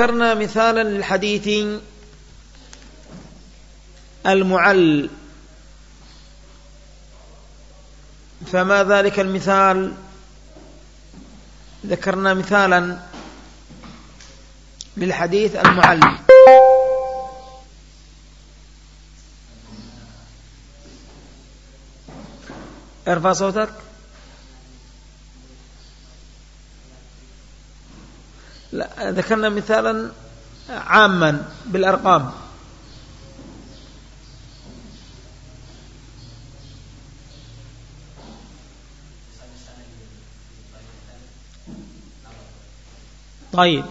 ذكرنا مثالا للحديث المعل، فما ذلك المثال؟ ذكرنا مثالا للحديث المعل. ارفع صوتك. لا، ذكرنا مثالا عاما بالأرقام. طيب،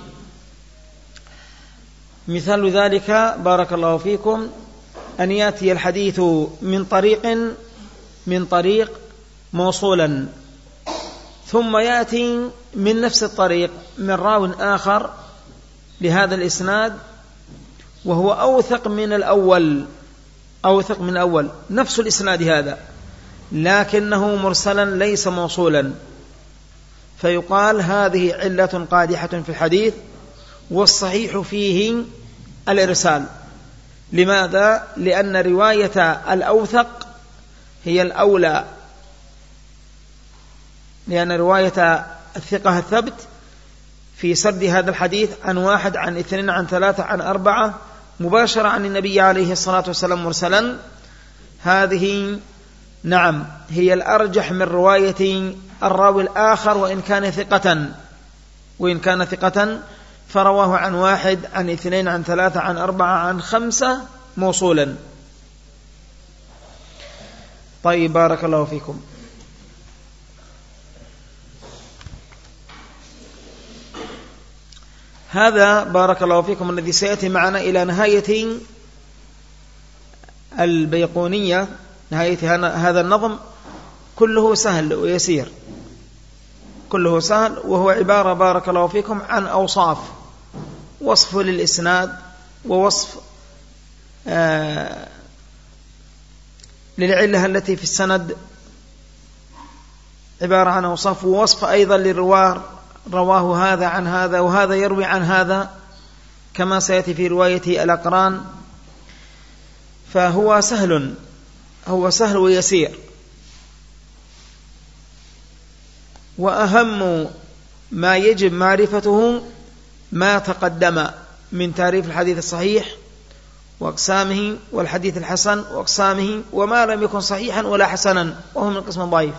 مثال ذلك بارك الله فيكم أن يأتي الحديث من طريق موصولا، ثم يأتي من نفس الطريق من راو آخر لهذا الإسناد وهو أوثق من الأول، نفس الإسناد هذا لكنه مرسلا ليس موصولا، فيقال هذه علة قادحة في الحديث، والصحيح فيه الإرسال. لماذا؟ لأن رواية الأوثق هي الأولى، لأن رواية الثقة الثبت في سرد هذا الحديث عن 1 عن 2 عن 3 عن 4 مباشرة عن النبي عليه الصلاة والسلام مرسلا، هذه نعم هي الأرجح من رواية الراوي الآخر وإن كان ثقة فرواه عن 1 عن 2 عن 3 عن 4 عن 5 موصولا. طيب، بارك الله فيكم. هذا بارك الله فيكم الذي سيأتي معنا إلى نهاية البيقونية، نهاية هذا النظم كله سهل ويسير، كله سهل، وهو عبارة بارك الله فيكم عن أوصاف، وصف للإسناد ووصف للعلة التي في السند، عبارة عن أوصاف، ووصف أيضا للرواه، رواه هذا عن هذا وهذا يروي عن هذا، كما سيأتي في رواية الأقران. فهو سهل ويسير. وأهم ما يجب معرفته ما تقدم من تعريف الحديث الصحيح وأقسامه، والحديث الحسن وأقسامه، وما لم يكن صحيحا ولا حسنا وهو من قسم ضعيف.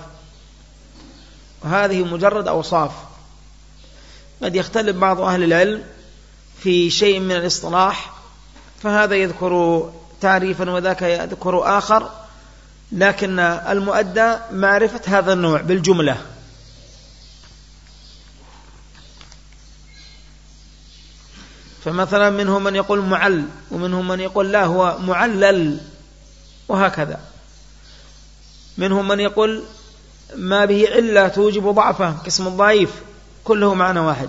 وهذه مجرد أوصاف. قد يختلف بعض أهل العلم في شيء من الاصطلاح، فهذا يذكر تعريفا وذاك يذكر آخر، لكن المؤدى معرفة هذا النوع بالجملة. فمثلا منهم من يقول معل، ومنهم من يقول لا هو معلل، وهكذا. منهم من يقول ما به علة توجب ضعفه كاسم الضعيف، كله معنى واحد.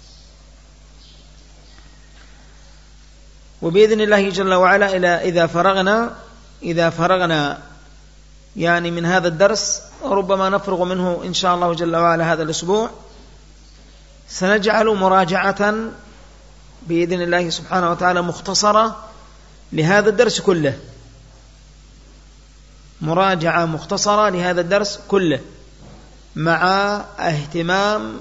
وبإذن الله جل وعلا إذا فرغنا يعني من هذا الدرس، وربما نفرغ منه إن شاء الله جل وعلا هذا الأسبوع، سنجعل مراجعة بإذن الله سبحانه وتعالى مختصرة لهذا الدرس كله، مراجعة مختصرة لهذا الدرس كله، مع اهتمام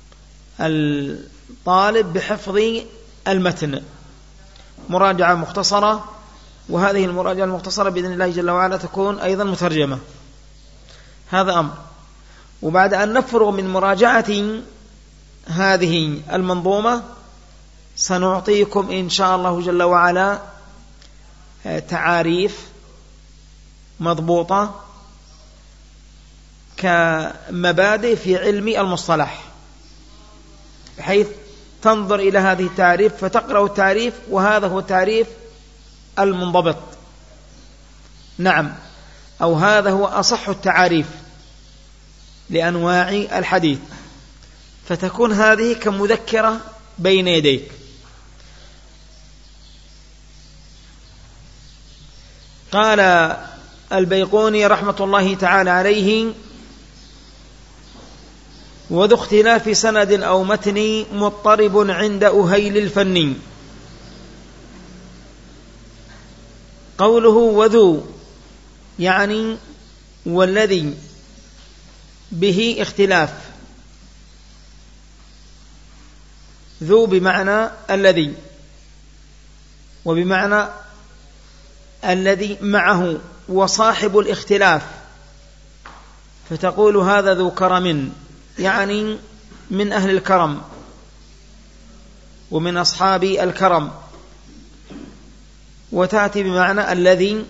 الطالب بحفظ المتن، مراجعة مختصرة. وهذه المراجعة المختصرة بإذن الله جل وعلا تكون أيضا مترجمة، هذا أمر. وبعد أن نفرغ من مراجعة هذه المنظومة، سنعطيكم إن شاء الله جل وعلا تعاريف مضبوطة كمبادئ في علم المصطلح، بحيث تنظر إلى هذه التعريف فتقرأ التعريف، وهذا هو التعريف المنضبط، نعم، أو هذا هو أصح التعاريف لأنواع الحديث، فتكون هذه كمذكرة بين يديك. قال البيقوني رحمة الله تعالى عليه: وذو اختلاف سند أو متن مضطرب عند أهيل الفني. قوله وذو يعني والذي به اختلاف، ذو بمعنى الذي، وبمعنى الذي معه وصاحب الاختلاف، فتقول هذا ذو كرم، يعني من أهل الكرم ومن أصحاب الكرم، وتأتي بمعنى الذي.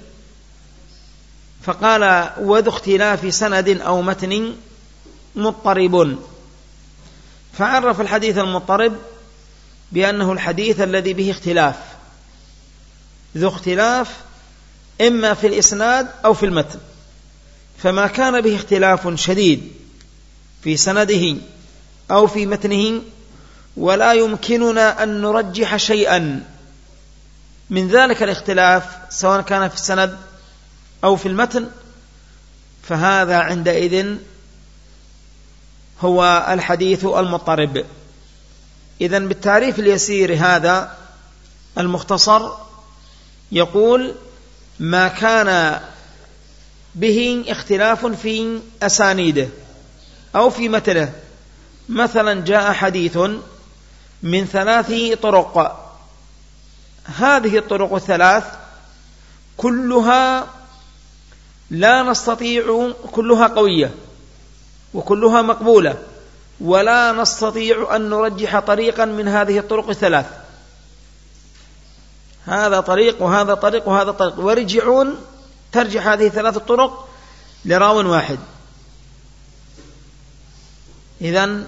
فقال وذو اختلاف سند أو متن مضطرب، فعرف الحديث المضطرب بأنه الحديث الذي به اختلاف، ذو اختلاف إما في الإسناد أو في المتن، فما كان به اختلاف شديد في سنده أو في متنه ولا يمكننا أن نرجح شيئا من ذلك الاختلاف سواء كان في السند أو في المتن، فهذا عندئذ هو الحديث المضطرب. إذن بالتعريف اليسير هذا المختصر يقول ما كان به اختلاف في أسانيده أو في متنه. مثلا جاء حديث من 3 طرق، هذه الطرق الثلاث كلها لا نستطيع، كلها قوية وكلها مقبولة، ولا نستطيع أن نرجح طريقا من هذه الطرق الثلاث، هذا طريق وهذا طريق وهذا طريق، ورجعون ترجح هذه 3 الطرق لراو واحد. إذن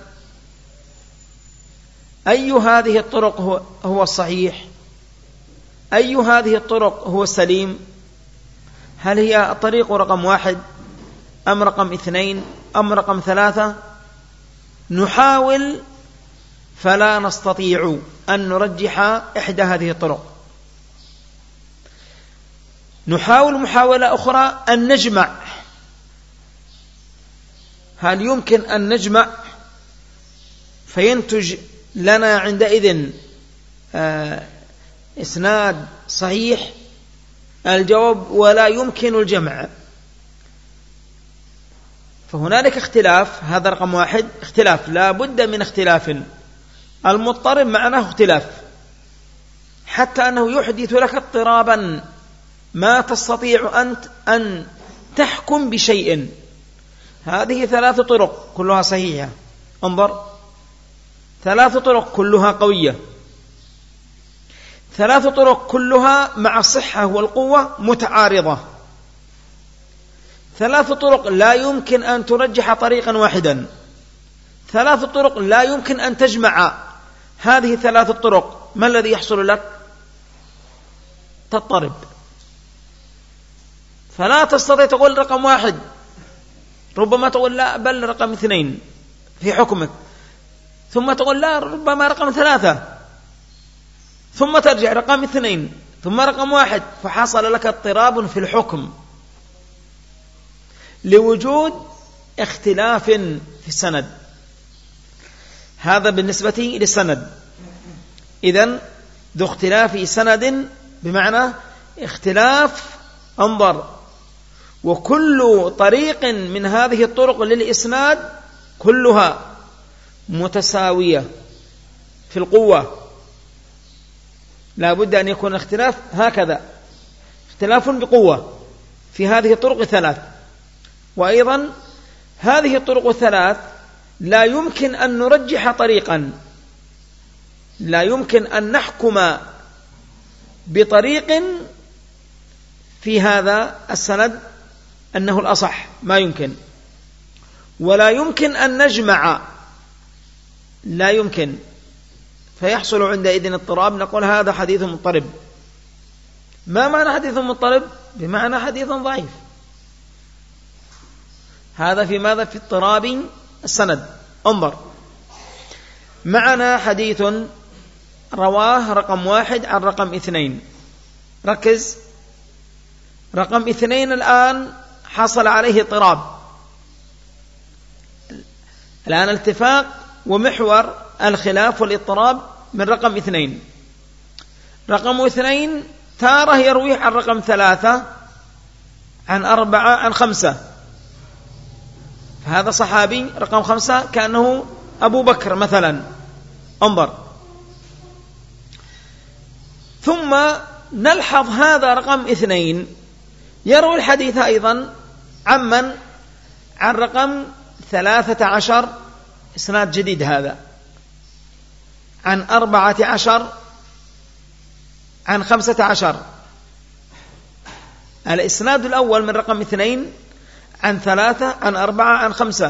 أي هذه الطرق هو الصحيح؟ أي هذه الطرق هو السليم؟ هل هي الطريق رقم 1 أم رقم 2 أم رقم 3؟ نحاول فلا نستطيع أن نرجح إحدى هذه الطرق. نحاول محاولة أخرى أن نجمع، هل يمكن أن نجمع فينتج لنا عندئذ إسناد صحيح؟ الجواب ولا يمكن الجمع. فهنالك اختلاف، هذا رقم 1، اختلاف لا بد من اختلاف. المضطرب معناه اختلاف حتى أنه يحدث لك اضطرابا ما تستطيع أنت أن تحكم بشيء. هذه 3 طرق كلها صحيحة، انظر، 3 طرق كلها قوية، 3 طرق كلها مع الصحة والقوة متعارضة، 3 طرق لا يمكن أن ترجح طريقا واحدا، 3 طرق لا يمكن أن تجمع هذه 3 الطرق. ما الذي يحصل لك؟ تضطرب، فلا تستطيع تقول رقم 1، ربما تقول لا بل رقم 2 في حكمك، ثم تقول لا ربما رقم 3، ثم ترجع رقم 2 ثم رقم 1، فحصل لك اضطراب في الحكم لوجود اختلاف في السند. هذا بالنسبة للسند. إذن ذو اختلاف سند بمعنى اختلاف، انظر، وكل طريق من هذه الطرق للإسناد كلها متساوية في القوة، لا بد أن يكون اختلاف هكذا، اختلاف بقوة في هذه الطرق 3. وأيضا هذه الطرق 3 لا يمكن أن نرجح طريقا، لا يمكن أن نحكم بطريق في هذا السند أنه الأصح، ما يمكن، ولا يمكن أن نجمع، لا يمكن، فيحصل عندئذ اضطراب، نقول هذا حديث مضطرب. ما معنى حديث مضطرب؟ بمعنى حديث ضعيف. هذا في ماذا؟ في اضطراب السند. انظر، معنا حديث رواه رقم 1 عن رقم 2، ركز، رقم 2 الآن حصل عليه اضطراب. الآن الاتفاق ومحور الخلاف والاضطراب من رقم 2. رقم 2 تارة يرويه عن رقم 3 عن 4 عن 5، فهذا صحابي رقم 5 كأنه أبو بكر مثلا. انظر، ثم نلحظ هذا رقم 2 يروي الحديث أيضا عمن عن رقم 13، إسناد جديد هذا، عن 14 عن 15. الإسناد الأول من رقم 2 عن 3 عن 4 عن 5.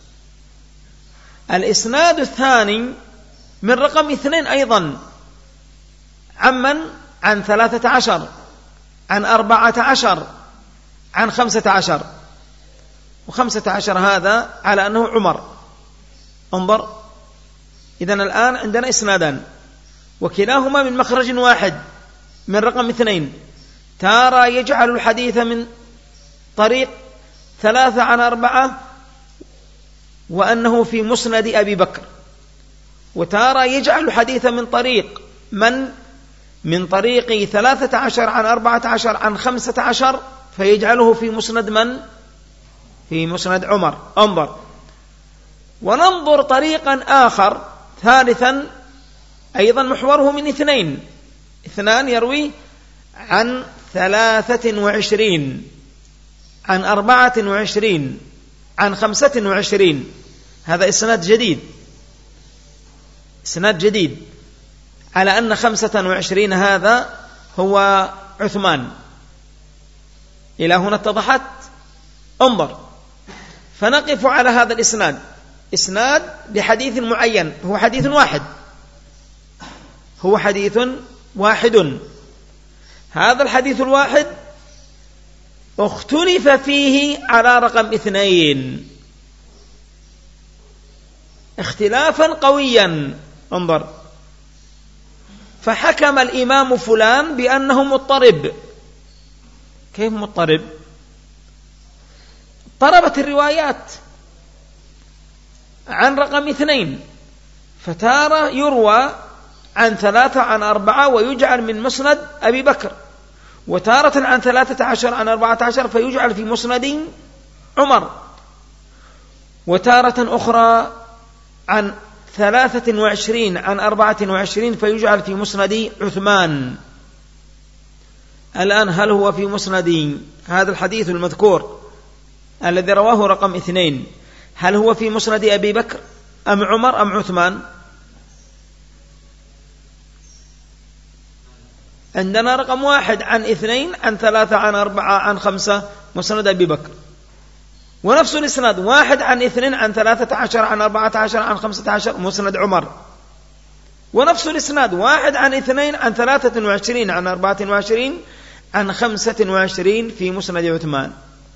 الإسناد الثاني من رقم 2 أيضا عمن عن 13 عن 14 عن 15، و15 هذا على أنه عمر. انظر، إذن الآن عندنا إسنادان وكلاهما من مخرج واحد من رقم 2. تارى يجعل الحديث من طريق 3 عن 4 وأنه في مسند أبي بكر، وتارى يجعل الحديث من طريق من طريق 13 عن 14 عن 15 فيجعله في مسند في مسند عمر. انظر، وننظر طريقا آخر ثالثا أيضا محوره من 2 يروي عن 23 عن 24 عن 25. هذا إسناد جديد على أن 25 هذا هو عثمان. إلى هنا اتضحت. انظر، فنقف على هذا الإسناد، إسناد بحديث معين، هو حديث واحد. هذا الحديث الواحد اختلف فيه على رقم 2 اختلافا قويا. انظر، فحكم الإمام فلان بأنه مضطرب. كيف مضطرب؟ اضطربت الروايات عن رقم 2، فتارة يروى عن 3 عن 4 ويجعل من مسند أبي بكر، وتارة عن 13 عن 14 فيجعل في مسند عمر، وتارة أخرى عن 23 عن 24 فيجعل في مسند عثمان. الآن هل هو في مسند هذا الحديث المذكور الذي رواه رقم 2، هل هو في مسند أبي بكر أم عمر أم عثمان؟ عندنا رقم 1 عن 2 عن 3 عن 4 عن 5 مسند أبي بكر، ونفس الإسناد 1 عن 2 عن 13 عن 14 عن 15 مسند عمر، ونفس الإسناد 1 عن 2 عن 23 عن 24 عن 25 في مسند عثمان.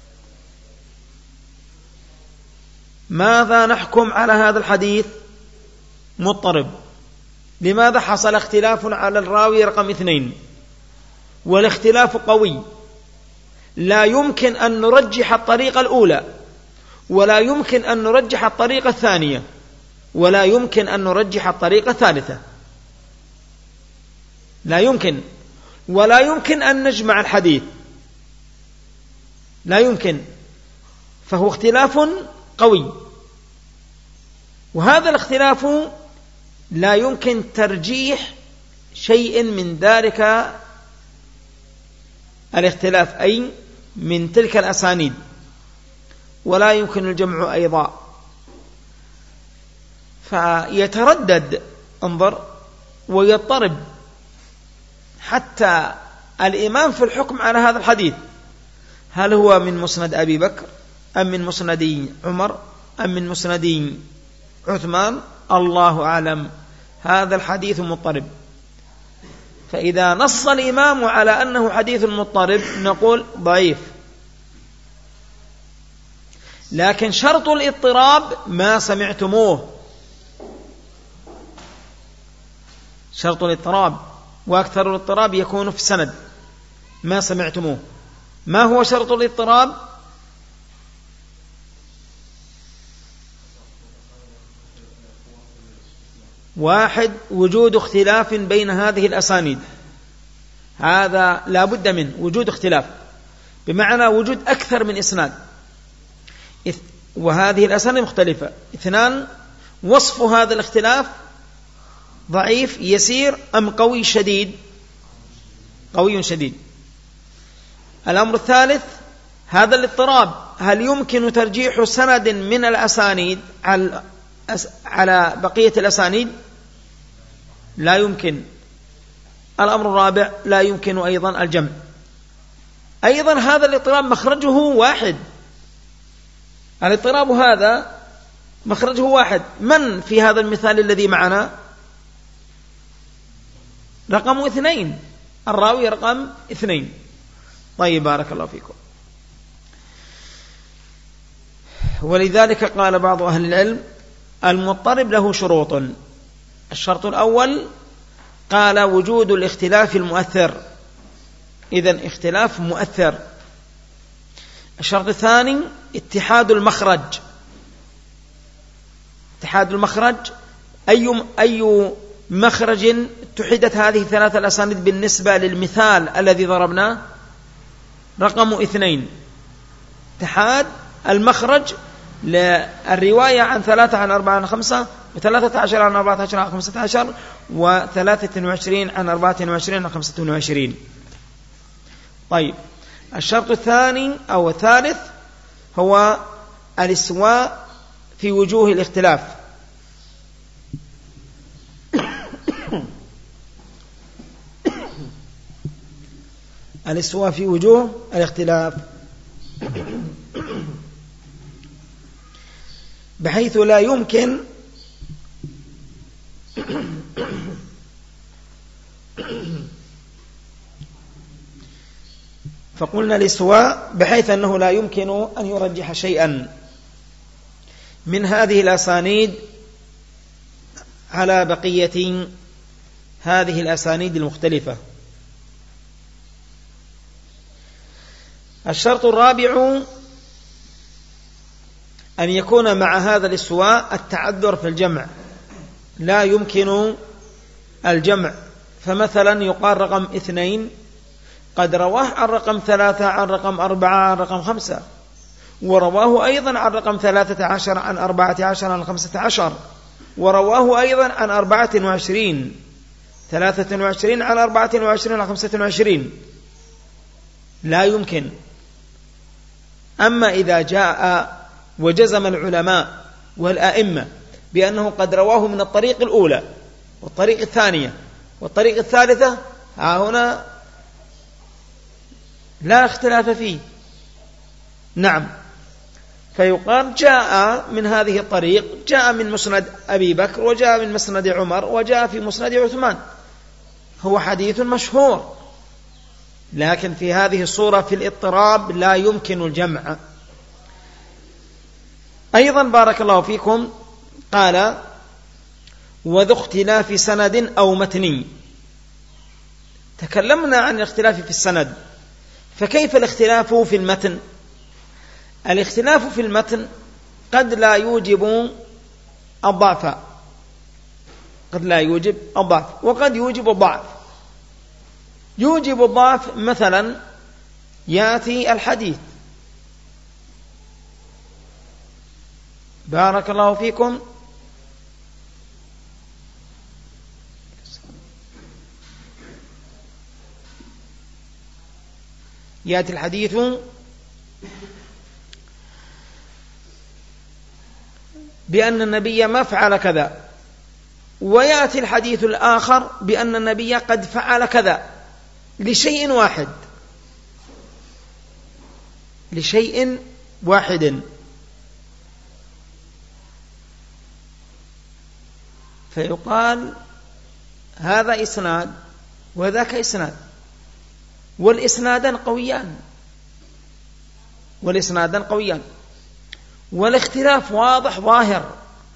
ماذا نحكم على هذا الحديث؟ مضطرب. لماذا حصل اختلاف على الراوي رقم 2؟ والاختلاف قوي، لا يمكن أن نرجح الطريقة الأولى، ولا يمكن أن نرجح الطريقة الثانية، ولا يمكن أن نرجح الطريقة الثالثة. لا يمكن، ولا يمكن أن نجمع الحديث، لا يمكن، فهو اختلاف قوي. وهذا الاختلاف لا يمكن ترجيح شيء من ذلك الاختلاف، أي من تلك الأسانيد، ولا يمكن الجمع أيضا، فيتردد. انظر، ويضطرب حتى الإمام في الحكم على هذا الحديث، هل هو من مسند أبي بكر أم من مسند عمر أم من مسند عثمان؟ الله أعلم. هذا الحديث مضطرب. فإذا نص الإمام على أنه حديث مضطرب نقول ضعيف، لكن شرط الاضطراب ما سمعتموه، شرط الاضطراب، وأكثر الاضطراب يكون في السند، ما سمعتموه. ما هو شرط الاضطراب؟ واحد، وجود اختلاف بين هذه الأسانيد، هذا لا بد من وجود اختلاف، بمعنى وجود أكثر من إسناد، وهذه الأسانيد مختلفة. اثنان، وصف هذا الاختلاف ضعيف يسير أم قوي شديد، قوي شديد. الأمر الثالث، هذا الاضطراب هل يمكن ترجيح سند من الأسانيد على بقية الأسانيد؟ لا يمكن. الأمر الرابع، لا يمكن أيضا الجمع. أيضا هذا الاضطراب مخرجه واحد، الاضطراب هذا مخرجه واحد. من في هذا المثال الذي معنا؟ رقم 2، الراوي رقم 2. طيب، بارك الله فيكم. ولذلك قال بعض أهل العلم المضطرب له شروط. الشرط الأول قال وجود الاختلاف المؤثر، إذن اختلاف مؤثر. الشرط الثاني اتحاد المخرج. اتحاد المخرج، أي مخرج اتحدت هذه الثلاثة الأسانيد بالنسبة للمثال الذي ضربناه؟ رقم 2، اتحاد المخرج للرواية عن 3 عن 4 عن 5 و13 عن 14 عن 15 و23 عن 24 عن 25. طيب، الشرط الثاني أو الثالث هو الاستواء في وجوه الاختلاف. الاستواء في وجوه الاختلاف بحيث لا يمكن فقلنا الاستواء بحيث أنه لا يمكن أن يرجح شيئا من هذه الأسانيد على بقية هذه الأسانيد المختلفة. الشرط الرابع أن يكون مع هذا الاستواء التعذر في الجمع، لا يمكن الجمع. فمثلا يقال رقم 2 قد رواه عن رقم 3 عن رقم 4 عن رقم 5، ورواه أيضا عن رقم 13 عن 14 عن 15، ورواه أيضا عن 24 23 عن 24 عن 25. لا يمكن. أما إذا جاء وجزم العلماء والأئمة بأنه قد رواه من الطريق الأولى والطريق الثانية والطريق الثالثة، هنا لا اختلاف فيه. نعم، فيقال جاء من هذه الطريق، جاء من مسند أبي بكر، وجاء من مسند عمر، وجاء في مسند عثمان، هو حديث مشهور. لكن في هذه الصورة في الاضطراب لا يمكن الجمع. أيضا بارك الله فيكم قال وذو اختلاف سند أو متن. تكلمنا عن الاختلاف في السند، فكيف الاختلاف في المتن؟ الاختلاف في المتن قد لا يوجب الضعف، قد لا يوجب الضعف، وقد يوجب الضعف. يوجب الضعف مثلا يأتي الحديث بارك الله فيكم يأتي الحديث بأن النبي ما فعل كذا، ويأتي الحديث الآخر بأن النبي قد فعل كذا لشيء واحد، لشيء واحد. فيقال هذا إسناد وذاك إسناد، والإسنادان قويان، والإسنادان قويان، والاختلاف واضح ظاهر،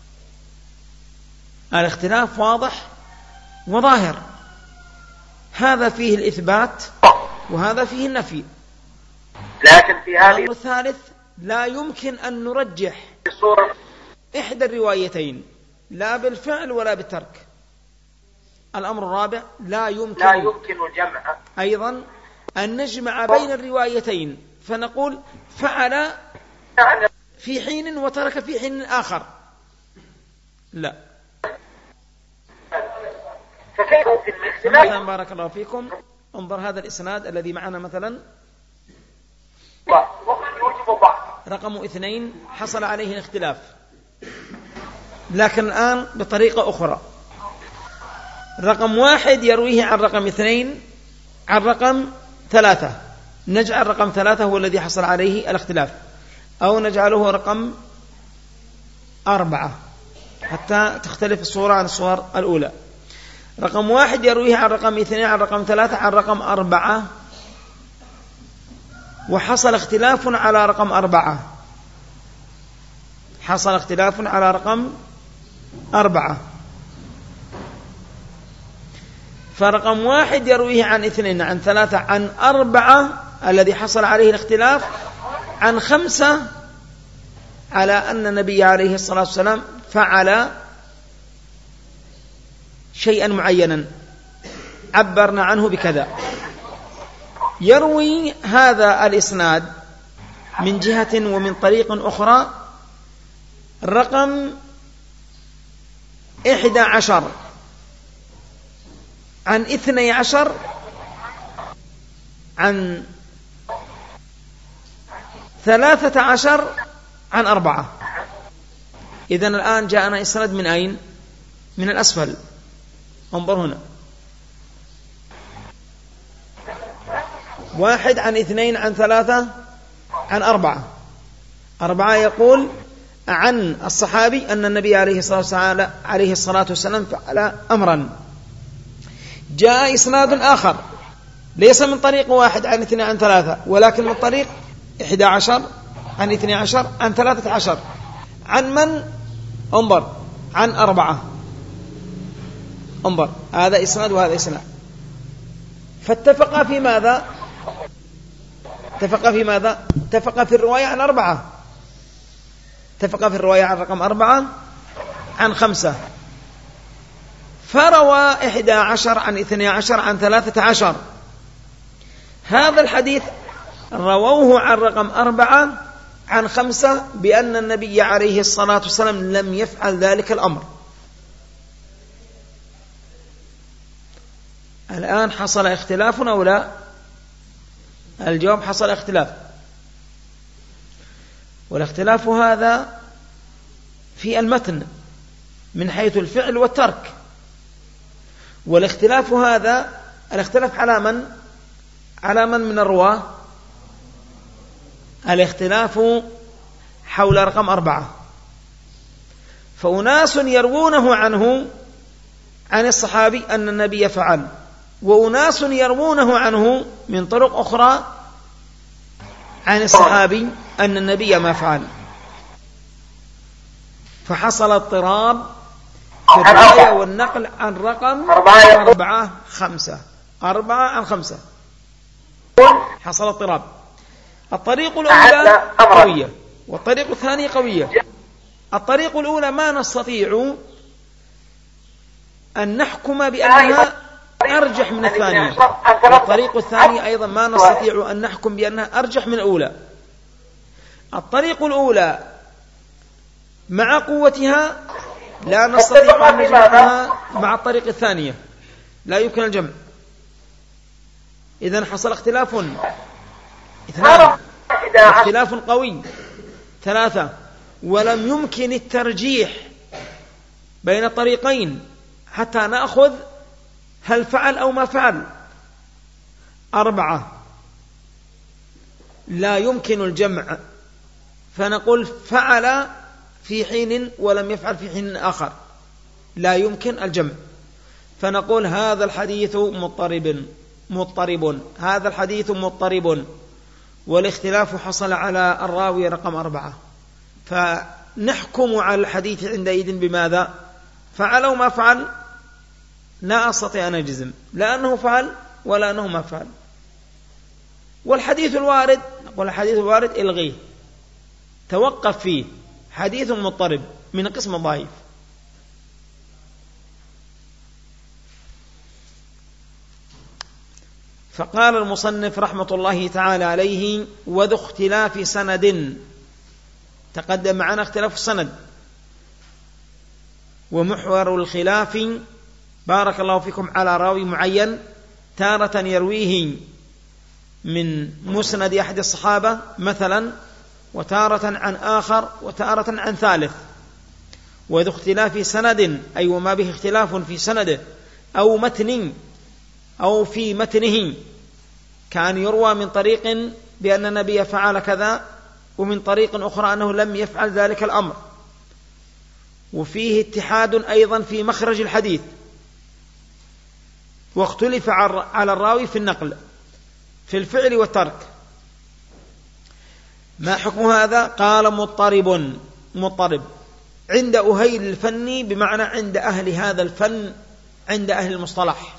الاختلاف واضح وظاهر، هذا فيه الإثبات وهذا فيه النفي. لكن في هذه الأمر الثالث لا يمكن أن نرجح إحدى الروايتين لا بالفعل ولا بالترك، الأمر الرابع لا يمكن الجمع أيضا أن نجمع بين الروايتين، فنقول فعل في حين وترك في حين آخر، لا. فكيف في مثلا بارك الله فيكم، انظر هذا الإسناد الذي معنا مثلا رقم 2 حصل عليه الاختلاف، لكن الآن بطريقة أخرى. رقم 1 يرويه عن رقم 2 عن رقم 3، نجعل رقم 3 هو الذي حصل عليه الاختلاف، أو نجعله رقم 4 حتى تختلف الصورة عن الصور الأولى. رقم 1 يرويه عن رقم 2 عن رقم 3 عن رقم 4، وحصل اختلاف على رقم 4، حصل اختلاف على رقم 4. فرقم 1 يرويه عن 2 عن 3 عن 4 الذي حصل عليه الاختلاف، عن 5 على أن النبي عليه الصلاة والسلام فعل شيئا معينا عبرنا عنه بكذا. يروي هذا الإسناد من جهة ومن طريق أخرى رقم 11 عن 12 عن 13 عن 4. إذن الآن جاءنا إسناد من أين؟ من الأسفل. انظر هنا 1 عن 2 عن 3 عن 4. 4 يقول عن الصحابي أن النبي عليه الصلاة والسلام فعل أمرا. جاء إسناد آخر ليس من طريق 1 عن 2 عن 3، ولكن من طريق 11 عن 12 عن 13 عن من؟ انظر عن 4. انظر هذا إسناد وهذا إسناد، فاتفقا في ماذا؟ اتفقا في الرواية عن 4، اتفقا في الرواية عن رقم 4 عن 5. فروى 11 عن 12 عن 13. هذا الحديث رووه عن رقم 4 عن 5 بأن النبي عليه الصلاة والسلام لم يفعل ذلك الأمر. الآن حصل اختلاف أو لا؟ الجواب حصل اختلاف، والاختلاف هذا في المتن من حيث الفعل والترك، والاختلاف هذا الاختلاف على من الرواة؟ الاختلاف حول رقم 4. فأناس يروونه عنه عن الصحابي أن النبي فعل، وأناس يروونه عنه من طرق أخرى عن الصحابي أن النبي ما فعل، فحصل اضطراب في الرواية والنقل عن رقم 4 5 4 عن 5 حصل اضطراب. الطريق الأولى قوية والطريق الثانية قوية. الطريق الأولى ما نستطيع أن نحكم بأنها أرجح من الثانية، والطريق الثانية أيضا ما نستطيع أن نحكم بأنها أرجح من الأولى. الطريق الأولى مع قوتها لا نستطيع أن نجمعها مع الطريق الثانية، لا يمكن الجمع. إذن حصل اختلاف 2، اختلاف قوي 3، ولم يمكن الترجيح بين الطريقين حتى نأخذ هل فعل أو ما فعل. 4 لا يمكن الجمع، فنقول فعل في حين ولم يفعل في حين آخر، لا يمكن الجمع، فنقول هذا الحديث مضطرب، هذا الحديث مضطرب، والاختلاف حصل على الراوي رقم 4، فنحكم على الحديث عندئذ بماذا؟ فعل أو ما فعل؟ لا أستطيع أن أجزم لا أنه فعل ولا أنه ما فعل. والحديث الوارد نقول الحديث الوارد إلغيه، توقف فيه، حديث مضطرب من قسم ضعيف. فقال المصنف رحمة الله تعالى عليه: وذو اختلاف سند. تقدم معنا اختلاف السند، ومحور الخلاف بارك الله فيكم على راوي معين، تارة يرويه من مسند أحد الصحابة مثلا، وتارة عن آخر، وتارة عن ثالث. وذو اختلاف سند أي وما به اختلاف في سنده أو متن أو في متنه، كان يروى من طريق بأن النبي فعل كذا، ومن طريق أخرى أنه لم يفعل ذلك الأمر. وفيه اتحاد أيضا في مخرج الحديث، واختلف على الراوي في النقل في الفعل والترك. ما حكم هذا؟ قال: مضطرب عند أهيل الفن، بمعنى عند أهل هذا الفن، عند أهل المصطلح.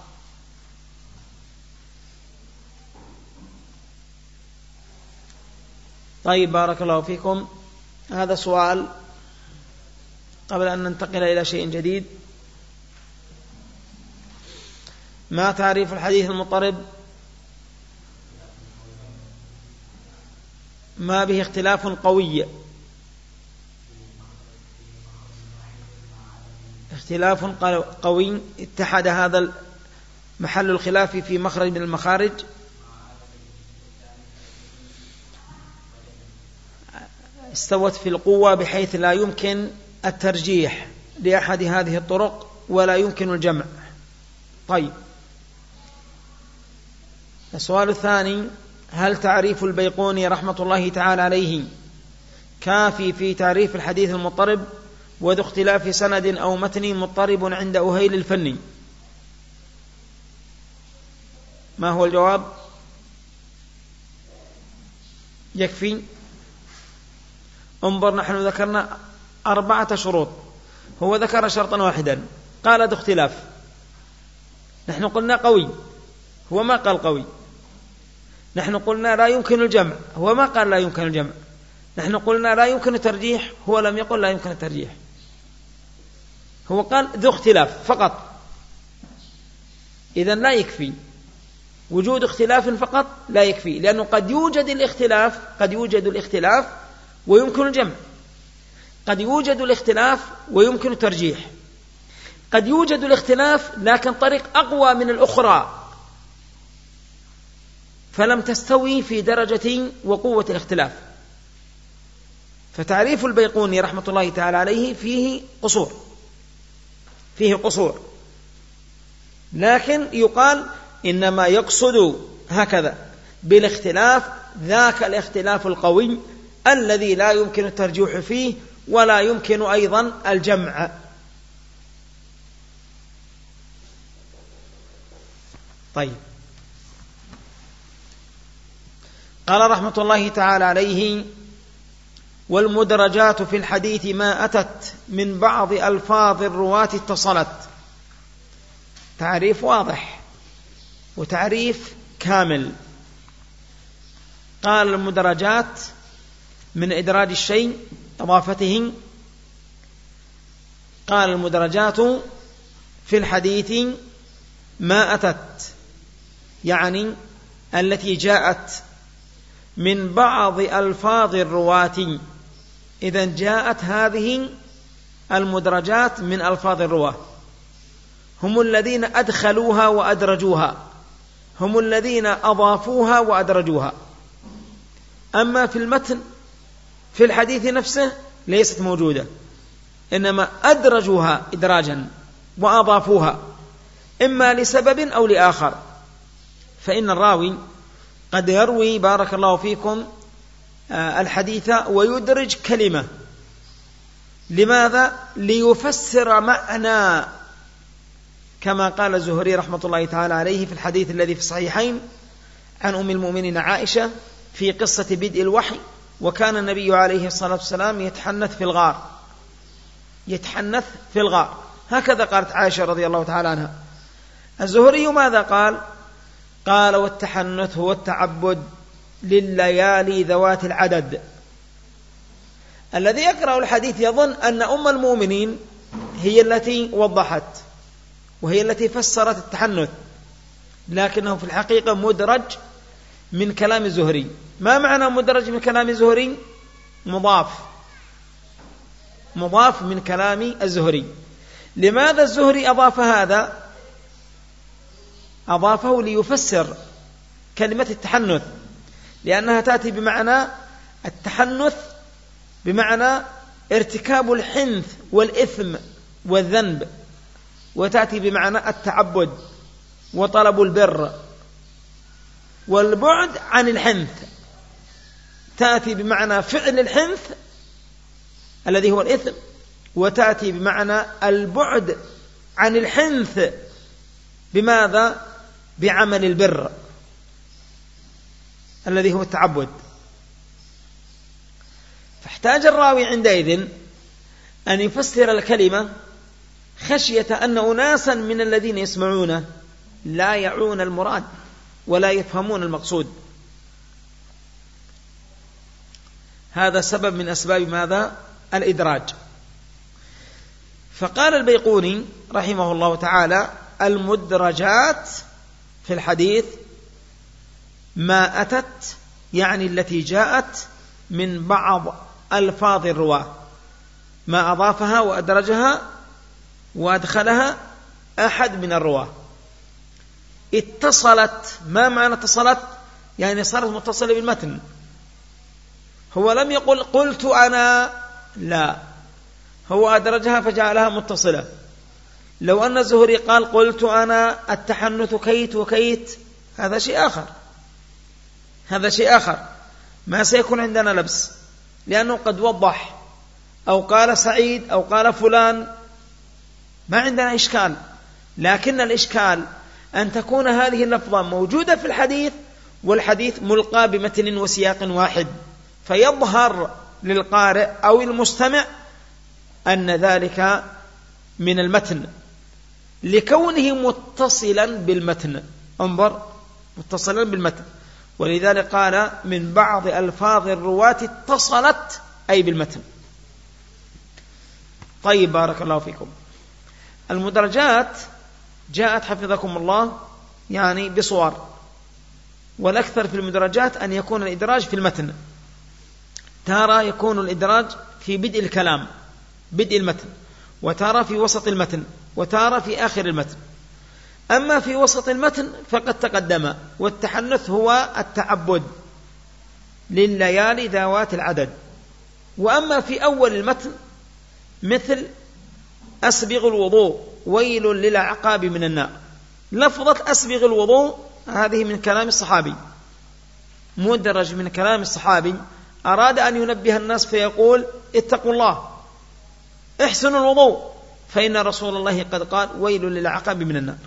طيب، بارك الله فيكم. هذا سؤال قبل أن ننتقل إلى شيء جديد: ما تعريف الحديث المضطرب؟ ما به اختلاف قوي، اختلاف قوي اتحد هذا محل الخلاف في مخرج من المخارج، استوت في القوة بحيث لا يمكن الترجيح لأحد هذه الطرق ولا يمكن الجمع. طيب، السؤال الثاني: هل تعريف البيقوني رحمة الله تعالى عليه كافي في تعريف الحديث المضطرب؟ وذو اختلاف سند أو متن مضطرب عند أهيل الفن. ما هو الجواب؟ يكفي؟ انظر، نحن ذكرنا 4 شروط، هو ذكر شرطا واحدا، قال ذو اختلاف. نحن قلنا قوي، هو ما قال قوي. نحن قلنا لا يمكن الجمع، هو ما قال لا يمكن الجمع. نحن قلنا لا يمكن الترجيح، هو لم يقل لا يمكن الترجيح، هو قال ذو اختلاف فقط. إذن لا يكفي وجود اختلاف فقط، لا يكفي، لأنه قد يوجد الاختلاف ويمكن الجمع، قد يوجد الاختلاف ويمكن الترجيح، قد يوجد الاختلاف لكن طريق أقوى من الأخرى فلم تستوي في درجة وقوة الاختلاف. فتعريف البيقوني رحمة الله تعالى عليه فيه قصور، لكن يقال إنما يقصد هكذا بالاختلاف ذاك الاختلاف القوي الذي لا يمكن الترجيح فيه ولا يمكن أيضا الجمع. طيب، قال رحمة الله تعالى عليه: والمدرجات في الحديث ما أتت من بعض ألفاظ الرواة اتصلت. تعريف واضح وتعريف كامل. قال: المدرجات من إدراج الشيء إضافته. قال: المدرجات في الحديث ما أتت، يعني التي جاءت من بعض ألفاظ الرواة. إذن جاءت هذه المدرجات من ألفاظ الرواة، هم الذين أدخلوها وأدرجوها، هم الذين أضافوها وأدرجوها. أما في المتن في الحديث نفسه ليست موجودة، إنما أدرجوها إدراجا وأضافوها، إما لسبب أو لآخر. فإن الراوي قد يروي بارك الله فيكم الحديث ويدرج كلمة. لماذا؟ ليفسر معنى، كما قال الزهري رحمة الله تعالى عليه في الحديث الذي في الصحيحين عن أم المؤمنين عائشة في قصة بدء الوحي: وكان النبي عليه الصلاة والسلام يتحنث في الغار، هكذا قالت عائشة رضي الله تعالى عنها. الزهري ماذا قال؟ قال: والتحنث هو التعبد لليالي ذوات العدد. الذي يقرأ الحديث يظن أن أم المؤمنين هي التي وضحت وهي التي فسرت التحنث، لكنه في الحقيقة مدرج من كلام الزهري. ما معنى مدرج من كلام الزهري؟ مضاف من كلام الزهري. لماذا الزهري أضاف هذا؟ أضافه ليفسر كلمة التحنث، لأنها تأتي بمعنى التحنث بمعنى ارتكاب الحنث والإثم والذنب، وتأتي بمعنى التعبد وطلب البر، والبعد عن الحنث تأتي بمعنى فعل الحنث الذي هو الإثم، وتأتي بمعنى البعد عن الحنث بماذا؟ بعمل البر الذي هو التعبد. فاحتاج الراوي عندئذ أن يفسر الكلمة خشية أن أناسا من الذين يسمعونه لا يعون المراد ولا يفهمون المقصود. هذا سبب من أسباب ماذا؟ الإدراج. فقال البيقوني رحمه الله تعالى: المدرجات في الحديث ما أتت، يعني التي جاءت من بعض ألفاظ الرواة، ما أضافها وأدرجها وأدخلها أحد من الرواة. اتصلت، ما معنى اتصلت؟ يعني صارت متصلة بالمتن. هو لم يقل قلت أنا، لا، هو أدرجها فجعلها متصلة. لو أن الزهري قال قلت أنا التحنث كيت وكيت، هذا شيء آخر، هذا شيء آخر، ما سيكون عندنا لبس، لأنه قد وضح أو قال سعيد أو قال فلان، ما عندنا إشكال. لكن الإشكال أن تكون هذه اللفظة موجودة في الحديث والحديث ملقى بمتن وسياق واحد، فيظهر للقارئ أو المستمع أن ذلك من المتن لكونه متصلا بالمتن. انظر، متصلا بالمتن. ولذلك قال من بعض ألفاظ الرواة اتصلت أي بالمتن. طيب، بارك الله فيكم. المدرجات جاءت حفظكم الله يعني بصور، والأكثر في المدرجات أن يكون الإدراج في المتن. تارة يكون الإدراج في بدء الكلام، بدء المتن، وتارة في وسط المتن، وتارة في آخر المتن. أما في وسط المتن فقد تقدم، والتحنث هو التعبد لليالي ذوات العدد. وأما في أول المتن مثل أسبغ الوضوء ويل للعقاب من النار، لفظة أسبغ الوضوء هذه من كلام الصحابي، مدرج من كلام الصحابي، أراد أن ينبه الناس فيقول اتقوا الله، احسنوا الوضوء، فإن رسول الله قد قال ويل للعقاب من النار.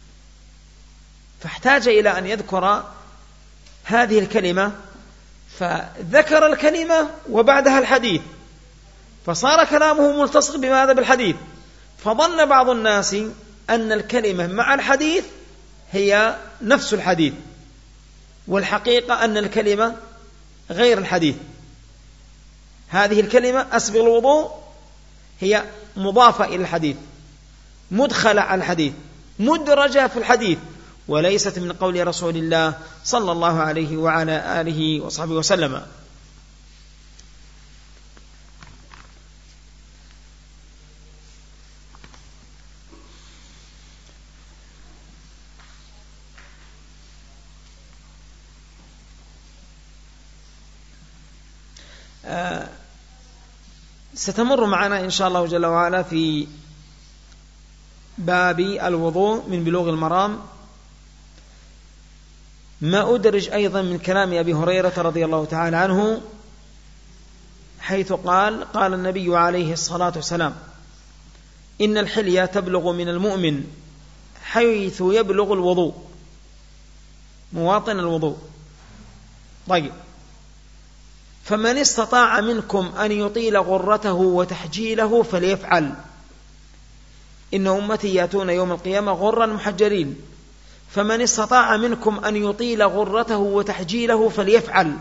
فاحتاج إلى أن يذكر هذه الكلمة، فذكر الكلمة وبعدها الحديث، فصار كلامه ملتصق بماذا؟ بالحديث. فظن بعض الناس أن الكلمة مع الحديث هي نفس الحديث، والحقيقة أن الكلمة غير الحديث. هذه الكلمة أسبغ الوضوء هي مضافة إلى الحديث، مدخلة على الحديث، مدرجة في الحديث، وليست من قول رسول الله صلى الله عليه وعلى آله وصحبه وسلم. ستمر معنا إن شاء الله جل وعلا في باب الوضوء من بلوغ المرام ما أدرج أيضا من كلام أبي هريرة رضي الله تعالى عنه، حيث قال النبي عليه الصلاة والسلام: إن الحلية تبلغ من المؤمن حيث يبلغ الوضوء، مواطن الوضوء. طيب، فمن استطاع منكم أن يطيل غرته وتحجيله فليفعل، إن أمتي يأتون يوم القيامة غرا محجلين، فمن استطاع منكم أن يطيل غرته وتحجيله فليفعل.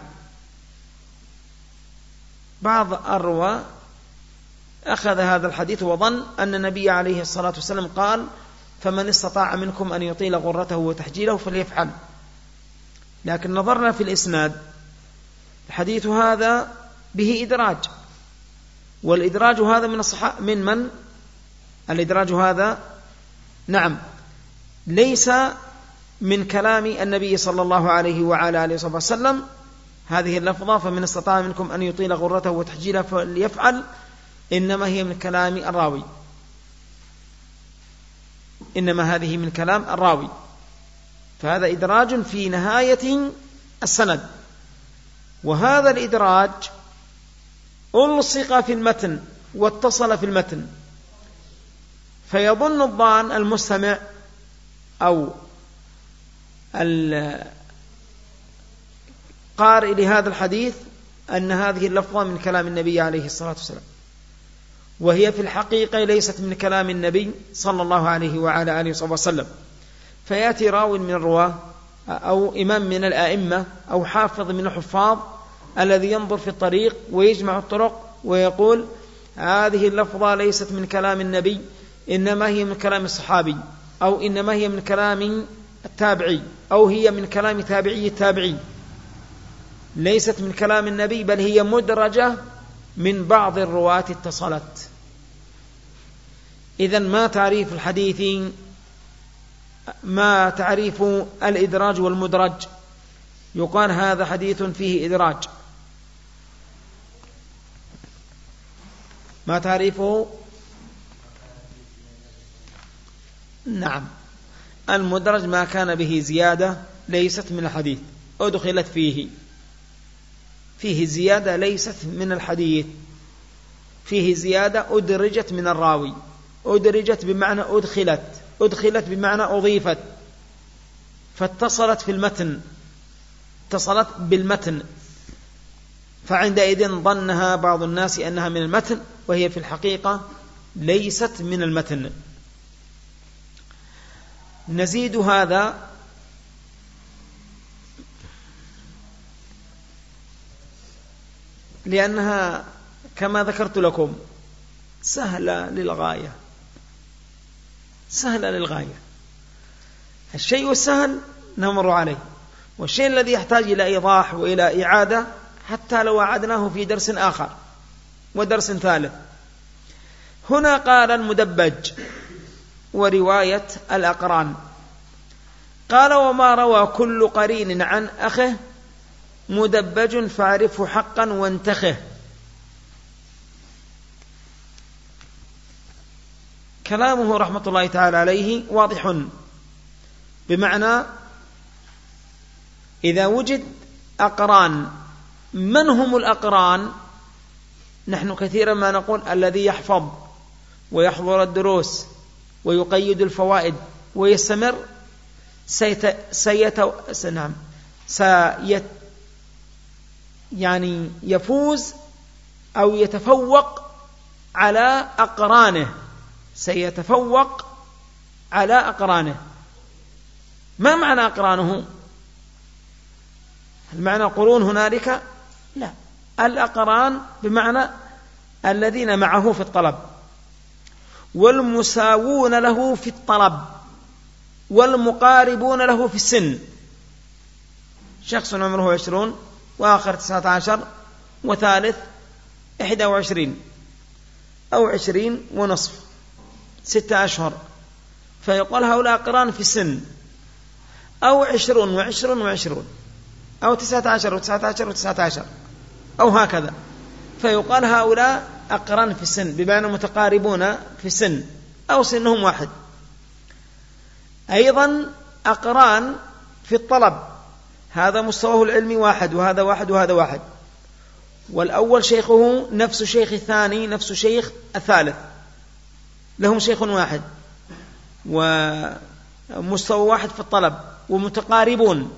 بعض الرواة أخذ هذا الحديث وظن أن النبي عليه الصلاة والسلام قال فمن استطاع منكم أن يطيل غرته وتحجيله فليفعل. لكن نظرنا في الإسناد، الحديث هذا به إدراج، والإدراج هذا من الصحابة. من الإدراج هذا؟ نعم، ليس من كلام النبي صلى الله عليه وعلى آله وسلم هذه اللفظة فمن استطاع منكم أن يطيل غرته وتحجيله فليفعل، إنما هي من كلام الراوي، إنما هذه من كلام الراوي، فهذا إدراج في نهاية السند. وهذا الإدراج ألصق في المتن واتصل في المتن، فيظن الظان المستمع أو القارئ لهذا الحديث أن هذه اللفظة من كلام النبي عليه الصلاة والسلام، وهي في الحقيقة ليست من كلام النبي صلى الله عليه وعلى آله وسلم. فيأتي راوي من الرواة أو إمام من الآئمة أو حافظ من الحفاظ الذي ينظر في الطريق ويجمع الطرق ويقول هذه اللفظة ليست من كلام النبي، إنما هي من كلام الصحابي، أو إنما هي من كلام التابعي، أو هي من كلام تابعي التابعي، ليست من كلام النبي بل هي مدرجة من بعض الرواة اتصلت. إذن ما تعريف الحديث؟ ما تعريف الإدراج والمدرج؟ يقال هذا حديث فيه إدراج. ما تعريفه؟ نعم، المدرج ما كان به زيادة ليست من الحديث أدخلت فيه زيادة ليست من الحديث، فيه زيادة أدرجت من الراوي، أدرجت بمعنى أدخلت بمعنى أضيفت، فاتصلت في المتن، اتصلت بالمتن، فعندئذ ظنها بعض الناس أنها من المتن وهي في الحقيقة ليست من المتن. نزيد هذا لأنها كما ذكرت لكم سهلة للغاية، سهلة للغاية. الشيء السهل نمر عليه، والشيء الذي يحتاج إلى إيضاح وإلى إعادة حتى لو أعدناه في درس آخر ودرس ثالث. هنا قال المدبج ورواية الأقران، قال وما روى كل قرين عن أخه مدبج فاعرفه حقا وانتخه. كلامه رحمة الله تعالى عليه واضح، بمعنى إذا وجد أقران، من هم الأقران؟ نحن كثيرا ما نقول الذي يحفظ ويحضر الدروس ويقيد الفوائد ويستمر يعني يفوز أو يتفوق على أقرانه، سيتفوق على أقرانه. ما معنى أقرانه؟ المعنى قرون هنالك؟ لا، الأقران بمعنى الذين معه في الطلب، والمساوون له في الطلب، والمقاربون له في السن. شخص عمره 20 وآخر 19 وثالث 21 أو 20 ونصف 6 أشهر، فيقال هؤلاء أقران في السن، أو 20 و20 و20، أو 19 و19 و19، أو هكذا، فيقال هؤلاء أقران في السن بمعنى متقاربون في السن أو سنهم واحد. أيضا أقران في الطلب، هذا مستواه العلمي واحد وهذا واحد وهذا واحد، والأول شيخه نفس شيخ الثاني نفس شيخ الثالث، لهم شيخ واحد ومستوى واحد في الطلب، ومتقاربون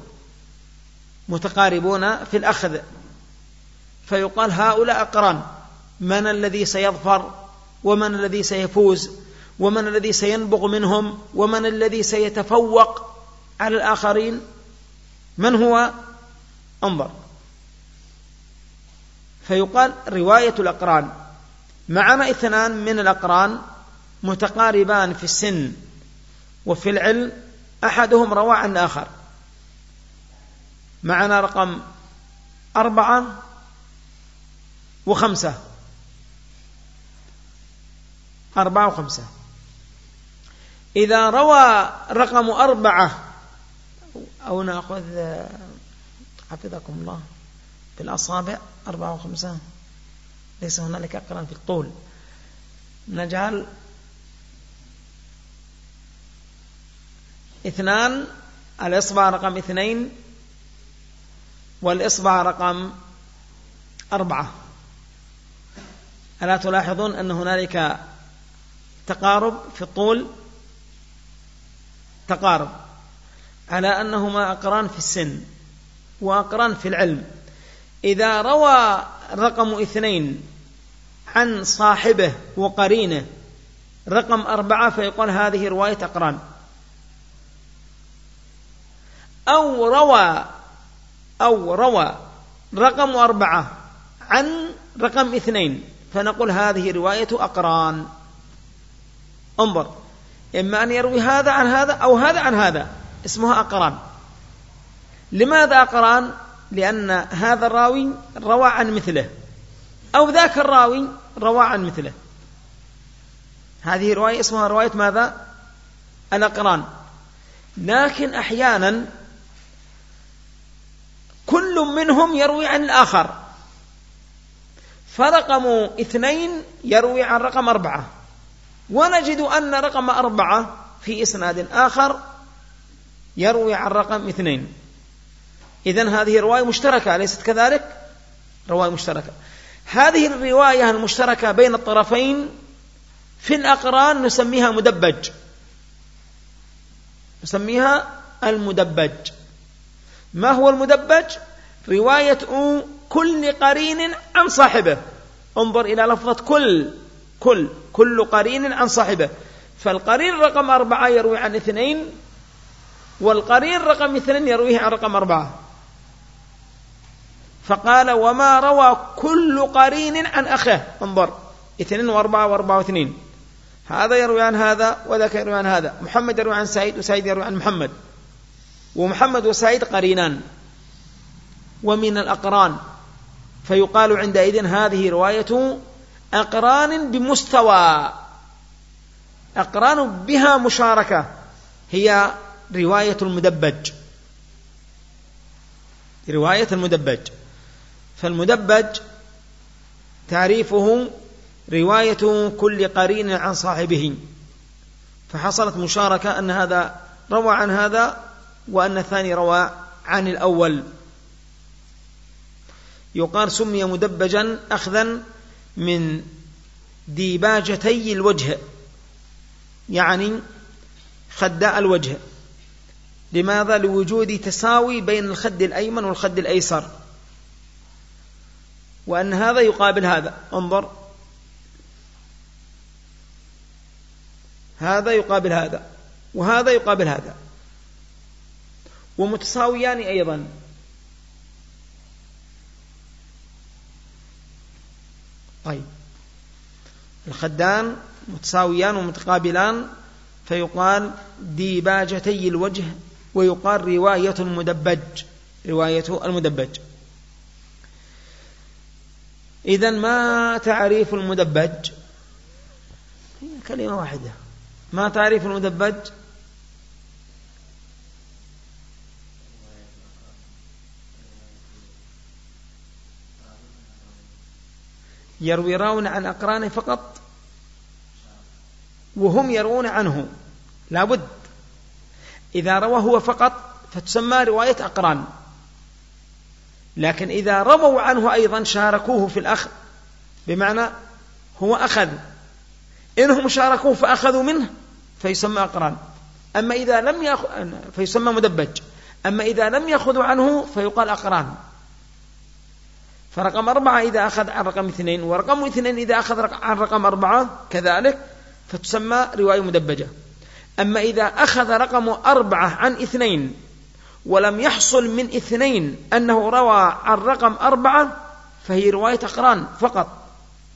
في الأخذ، فيقال هؤلاء أقران. من الذي سيظفر ومن الذي سيفوز ومن الذي سينبغ منهم ومن الذي سيتفوق على الآخرين؟ من هو؟ انظر، فيقال رواية الأقران. معنا 2 من الأقران متقاربان في السن وفي العلم أحدهم روى عن آخر. معنا رقم 4 و5، 4 و5. إذا روى رقم 4 أو نأخذ حفظكم الله بالأصابع 4 و5، ليس هنالك أقران في الطول، نجعل 2 الإصبع رقم 2 والإصبع رقم 4. ألا تلاحظون أن هنالك تقارب في الطول؟ تقارب على أنهما أقران في السن وأقران في العلم. إذا روى رقم 2 عن صاحبه وقرينه رقم 4 فيقول هذه رواية أقران. أو روى رقم 4 عن رقم 2 فنقول هذه رواية أقران. انظر، إما أن يروي هذا عن هذا أو هذا عن هذا، اسمها أقران. لماذا أقران؟ لأن هذا الراوي روى عن مثله أو ذاك الراوي روى عن مثله. هذه رواية اسمها رواية ماذا؟ الأقران. لكن أحيانا كل منهم يروي عن الآخر، فرقم 2 يروي عن رقم 4، ونجد أن رقم 4 في إسناد آخر يروي عن رقم 2. إذن هذه رواية مشتركة، أليست كذلك؟ رواية مشتركة. هذه الرواية المشتركة بين الطرفين في الأقران نسميها مدبج، نسميها المدبج. ما هو المدبج؟ رواية كل قرين عن صاحبه. انظر إلى لفظة كل قرين عن صاحبه. فالقرين رقم 4 يروي عن 2، والقرين رقم 2 يرويه عن رقم 4. فقال وما روى كل قرين عن أخيه. انظر، 2 و4 و4 و2، هذا يروي عن هذا وذاك يروي عن هذا. محمد يروي عن سعيد وسعيد يروي عن محمد، ومحمد وسعيد قرينان ومن الأقران، فيقال عندئذ هذه رواية أقران بمستوى، أقران بها مشاركة، هي رواية المدبج، رواية المدبج. فالمدبج تعريفه رواية كل قرين عن صاحبه، فحصلت مشاركة أن هذا روى عن هذا وأن الثاني روى عن الأول. يقال سمي مدبجا أخذا من ديباجتي الوجه، يعني خداء الوجه. لماذا؟ لوجود تساوي بين الخد الأيمن والخد الأيسر، وأن هذا يقابل هذا. انظر، هذا يقابل هذا وهذا يقابل هذا، ومتساويان أيضا. طيب، الخدان متساويان ومتقابلان، فيقال ديباجتي الوجه، ويقال رواية المدبج، رواية المدبج. إذن ما تعريف المدبج؟ هي كلمة واحدة. ما تعريف المدبج؟ يروي راون عن أقرانه فقط وهم يروون عنه، لابد. إذا روى هو فقط فتسمى رواية أقران، لكن إذا رووا عنه أيضا شاركوه في الأخذ، بمعنى هو أخذ، إنهم شاركوه فأخذوا منه فيسمى أقران. أما إذا لم يأخذ فيسمى مدبج. أما إذا لم يأخذوا عنه فيقال أقران. فرقم 4 إذا أخذ عن رقم 2، ورقم 2 إذا أخذ عن رقم 4 كذلك، فتسمى رواية مدبجة. أما إذا أخذ رقم 4 عن 2 ولم يحصل من 2 أنه روى عن رقم 4 فهي رواية أقران فقط.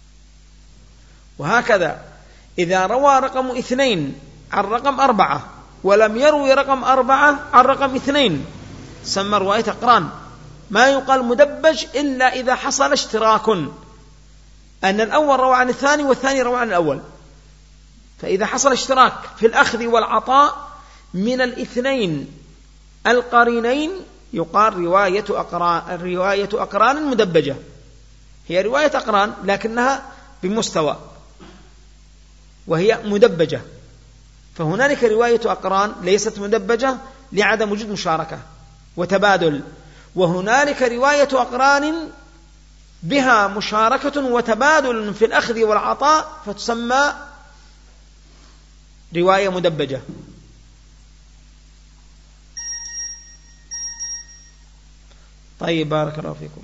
وهكذا إذا روى رقم 2 عن رقم 4 ولم يروي رقم 4 عن رقم 2 سمى رواية أقران. ما يقال مدبج إلا إذا حصل اشتراك، أن الأول روى عن الثاني والثاني روى عن الأول. فإذا حصل اشتراك في الأخذ والعطاء من الاثنين القرينين يقال رواية أقران مدبجة. هي رواية أقران لكنها بمستوى وهي مدبجة. فهنالك رواية أقران ليست مدبجة لعدم وجود مشاركة وتبادل، وهنالك رواية أقران بها مشاركة وتبادل في الأخذ والعطاء فتسمى رواية مدبجة. طيب بارك الله فيكم.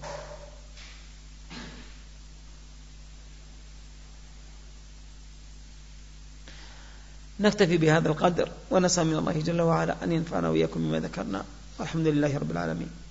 نكتفي بهذا القدر ونسأل من الله جل وعلا أن ينفعنا وإياكم بما ذكرنا، والحمد لله رب العالمين.